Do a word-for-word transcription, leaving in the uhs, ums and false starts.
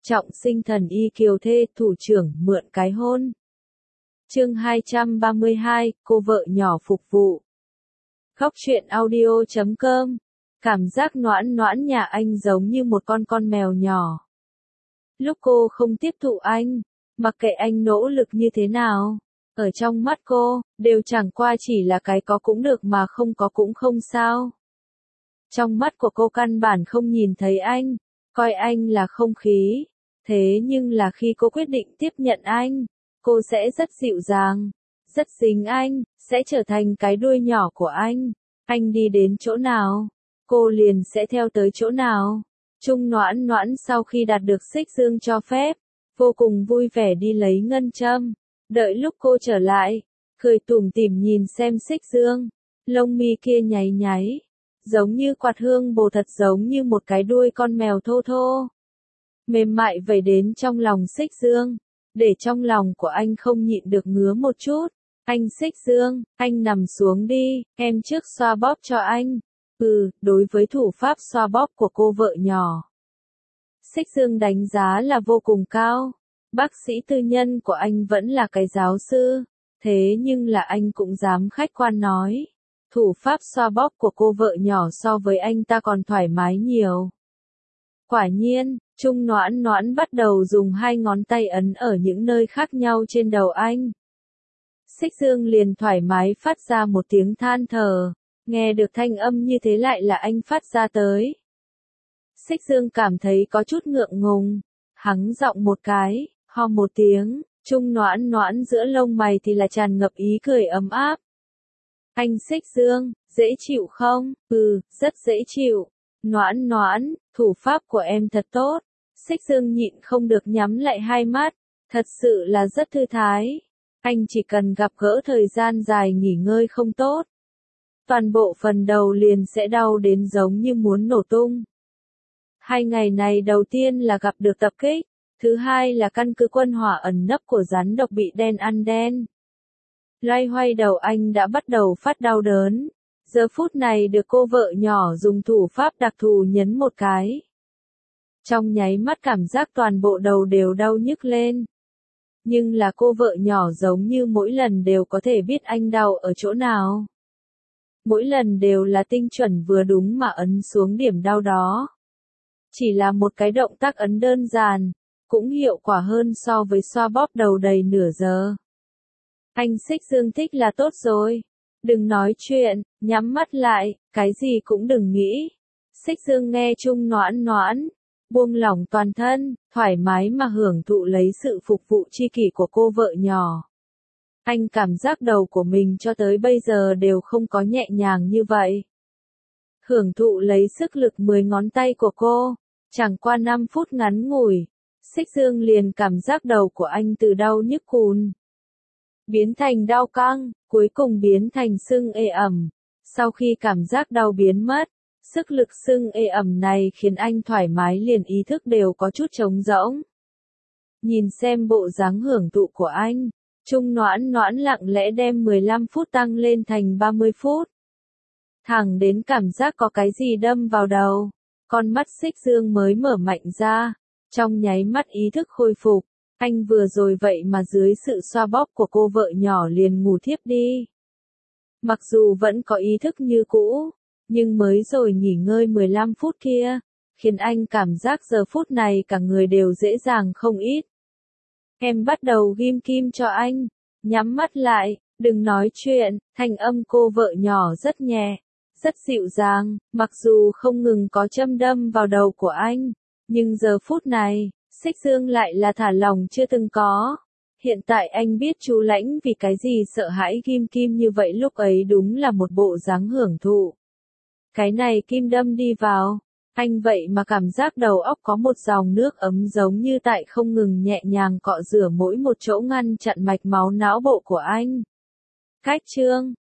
Trọng sinh thần y kiều thê, thủ trưởng mượn cái hôn. Chương hai trăm ba mươi hai, cô vợ nhỏ phục vụ. Góc truyện audio chấm com. Cảm giác noãn noãn nhà anh giống như một con con mèo nhỏ. Lúc cô không tiếp thụ anh, mặc kệ anh nỗ lực như thế nào, ở trong mắt cô, đều chẳng qua chỉ là cái có cũng được mà không có cũng không sao. Trong mắt của cô căn bản không nhìn thấy anh, coi anh là không khí. Thế nhưng là khi cô quyết định tiếp nhận anh, cô sẽ rất dịu dàng, rất dính anh, sẽ trở thành cái đuôi nhỏ của anh. Anh đi đến chỗ nào, cô liền sẽ theo tới chỗ nào. Trung noãn noãn sau khi đạt được Xích Dương cho phép, vô cùng vui vẻ đi lấy ngân châm. Đợi lúc cô trở lại, cười tủm tỉm nhìn xem Xích Dương, lông mi kia nháy nháy, giống như quạt hương bồ, thật giống như một cái đuôi con mèo thô thô. Mềm mại vẩy đến trong lòng Xích Dương, để trong lòng của anh không nhịn được ngứa một chút. Anh Xích Dương, anh nằm xuống đi, em trước xoa bóp cho anh. Ừ, đối với thủ pháp xoa bóp của cô vợ nhỏ, Xích Dương đánh giá là vô cùng cao. Bác sĩ tư nhân của anh vẫn là cái giáo sư, thế nhưng là anh cũng dám khách quan nói, thủ pháp xoa bóp của cô vợ nhỏ so với anh ta còn thoải mái nhiều. Quả nhiên, Trung noãn noãn bắt đầu dùng hai ngón tay ấn ở những nơi khác nhau trên đầu anh. Xích Dương liền thoải mái phát ra một tiếng than thở, nghe được thanh âm như thế lại là anh phát ra tới. Xích Dương cảm thấy có chút ngượng ngùng, hắng giọng một cái, ho một tiếng, Trung noãn noãn giữa lông mày thì là tràn ngập ý cười ấm áp. Anh Xích Dương, dễ chịu không? Ừ, rất dễ chịu. Noãn noãn, thủ pháp của em thật tốt. Xích Dương nhịn không được nhắm lại hai mắt, thật sự là rất thư thái. Anh chỉ cần gặp gỡ thời gian dài nghỉ ngơi không tốt, toàn bộ phần đầu liền sẽ đau đến giống như muốn nổ tung. Hai ngày này đầu tiên là gặp được tập kích, thứ hai là căn cứ quân hỏa ẩn nấp của rắn độc bị đen ăn đen. Loay hoay đầu anh đã bắt đầu phát đau đớn, giờ phút này được cô vợ nhỏ dùng thủ pháp đặc thù nhấn một cái. Trong nháy mắt cảm giác toàn bộ đầu đều đau nhức lên. Nhưng là cô vợ nhỏ giống như mỗi lần đều có thể biết anh đau ở chỗ nào. Mỗi lần đều là tinh chuẩn vừa đúng mà ấn xuống điểm đau đó. Chỉ là một cái động tác ấn đơn giản, cũng hiệu quả hơn so với xoa bóp đầu đầy nửa giờ. Anh Xích Dương thích là tốt rồi. Đừng nói chuyện, nhắm mắt lại, cái gì cũng đừng nghĩ. Xích Dương nghe Trung noãn noãn, buông lỏng toàn thân, thoải mái mà hưởng thụ lấy sự phục vụ chi kỷ của cô vợ nhỏ. Anh cảm giác đầu của mình cho tới bây giờ đều không có nhẹ nhàng như vậy. Hưởng thụ lấy sức lực mười ngón tay của cô, chẳng qua năm phút ngắn ngủi, Xích Dương liền cảm giác đầu của anh từ đau nhức cùn biến thành đau căng, cuối cùng biến thành sưng ê ẩm. Sau khi cảm giác đau biến mất, sức lực sưng ê ẩm này khiến anh thoải mái liền ý thức đều có chút trống rỗng. Nhìn xem bộ dáng hưởng thụ của anh, Trung noãn noãn lặng lẽ đem mười lăm phút tăng lên thành ba mươi phút. Thẳng đến cảm giác có cái gì đâm vào đầu, con mắt Xích Dương mới mở mạnh ra, trong nháy mắt ý thức khôi phục. Anh vừa rồi vậy mà dưới sự xoa bóp của cô vợ nhỏ liền ngủ thiếp đi. Mặc dù vẫn có ý thức như cũ, nhưng mới rồi nghỉ ngơi mười lăm phút kia, khiến anh cảm giác giờ phút này cả người đều dễ dàng không ít. Em bắt đầu ghim kim cho anh, nhắm mắt lại, đừng nói chuyện, thanh âm cô vợ nhỏ rất nhẹ, rất dịu dàng, mặc dù không ngừng có châm đâm vào đầu của anh, nhưng giờ phút này, Xích Dương lại là thả lòng chưa từng có. Hiện tại anh biết chú Lãnh vì cái gì sợ hãi ghim kim như vậy, lúc ấy đúng là một bộ dáng hưởng thụ. Cái này kim đâm đi vào, anh vậy mà cảm giác đầu óc có một dòng nước ấm giống như tại không ngừng nhẹ nhàng cọ rửa mỗi một chỗ ngăn chặn mạch máu não bộ của anh. Cách chương